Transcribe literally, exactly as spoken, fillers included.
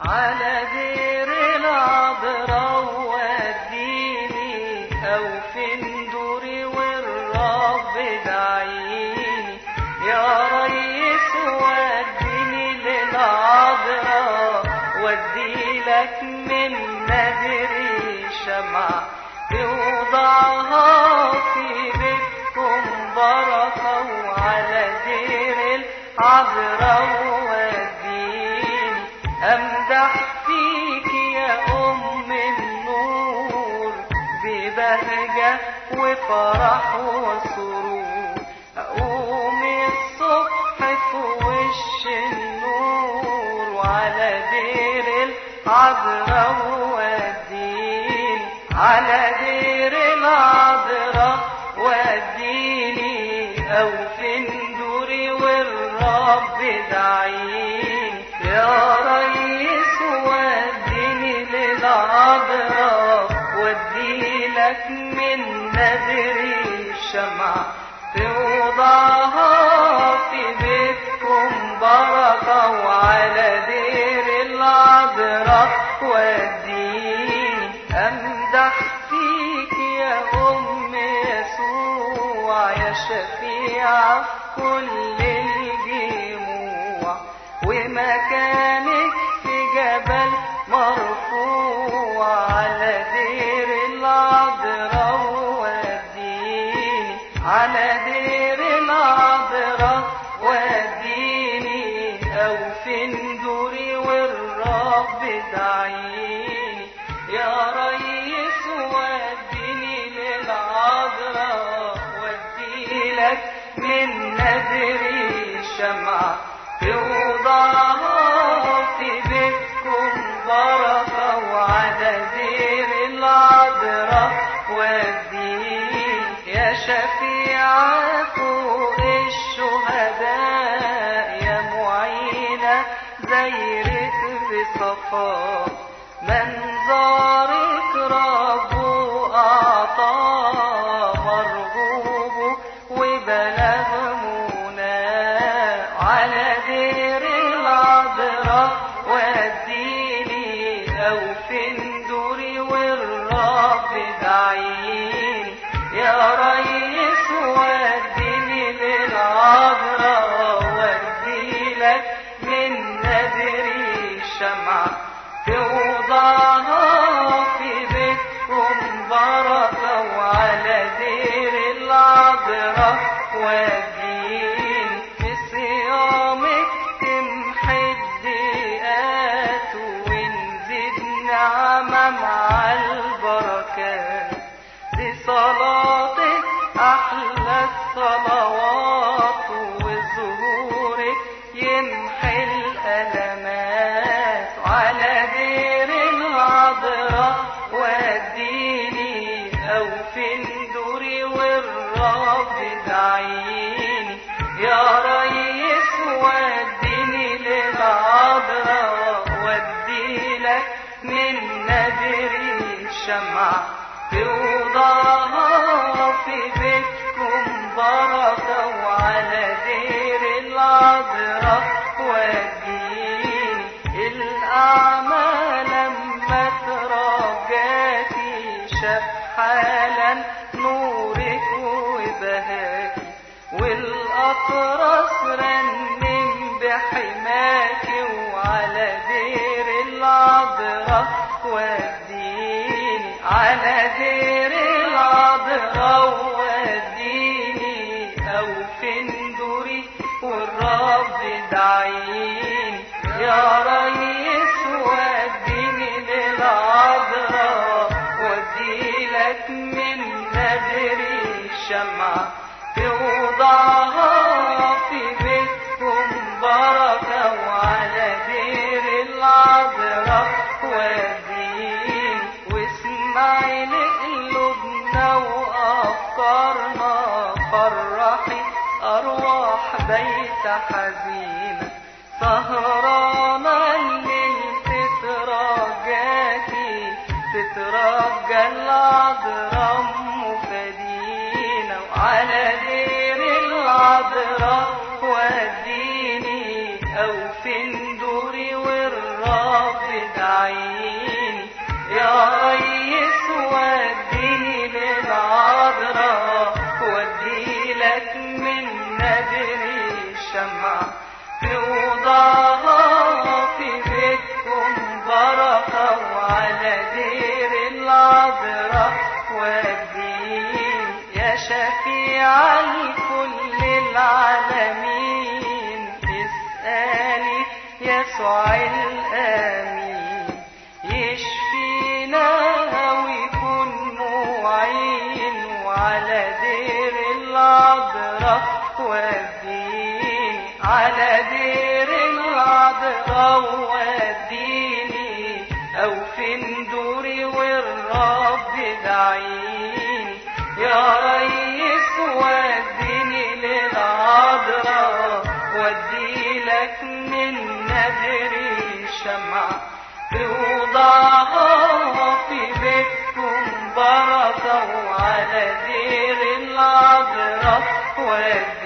على دير العذراء وديني أو في ندوري والرب دعيني يا ريس وديني للعذراء وديلك من نذري شمعة توضعها في بيتكم بركة وعلى دير العذراء وديني أمدح فيك يا أم النور ببهجة وفرح وسرور أقوم الصبح في وش النور وعلى دير العذراء وديني على دير العذراء وديني أو في ندوري والرب دعيني يا ريس وديني للعذراء وديلك من نذري شمعة توضعها في بيتكم بركة وعلى دير العذراء وديني أمدح فيك يا أم يسوع يا شفيعة كل الجموع ومكانك في جبل مرفوع على دير العذراء وديني على دير العذراء وديني أو في ندوري والرب دعيني يا ريس وديني للعذراء وديلك من نذري شمعة توضعها في بيتكم بركة وعلى دير العذراء وديني يا شفيعة فوق الشهداء يا معينة زيرك بصفاء منظرك ربه أعطاه مرغوب وبلغ مناه على دير العذراء وديني أو في ندوري والرب دعيني يا ريس وديني للعذراء وديلك من نذري شمعة توضعها في بيتكم بركة وعلى دير العذراء وديني في صيامك تمحي الضيقات ونزيد نعمة مع البركات دي صلاتك أحلى الصلوات وظهورك يمحي الألمات على دير العذراء وديني أو في ندوري والرب دعيني يا ريس وديني للعذراء وديلك من نذري شمعة توضعها في بيتكم بركة وعلى دير العذراء وديني الأعمى لما ترجاكي شاف حالا نورك وبهاكي والأطرس رنم بحماكي وعلى دير العذراء وديني على دير العذراء وديني أو في ندوري والرب دعيني يا ريس وديني للعذراء وديلك من نذري شمعة توضعها في بيتكم بركة وعلى دير العذراء وديني واسمعي لقلوبنا وأفكارنا فرحي أرواح بيت حزينة سهرانة الليل تترجاكي تترجى العذراء مفدينا وعلى دير العذراء وديني أو في ندوري والرب ادعيني يا ريس وديني للعذراء واديلك من نذري الشمع توضعها في بيتكم بركة وعلى دير العذراء وديني يا شفيع الكل العالمين اسألي يسوع الآمين يشفينا ويكون معين وعلى دير العذراء وديني على دير العذراء وديني أو في ندوري والرب دعيني يا ريس وديني للعذراء وديلك من نذري شمع توضعها في بيتكم بركة وعلى دير العذراء وديني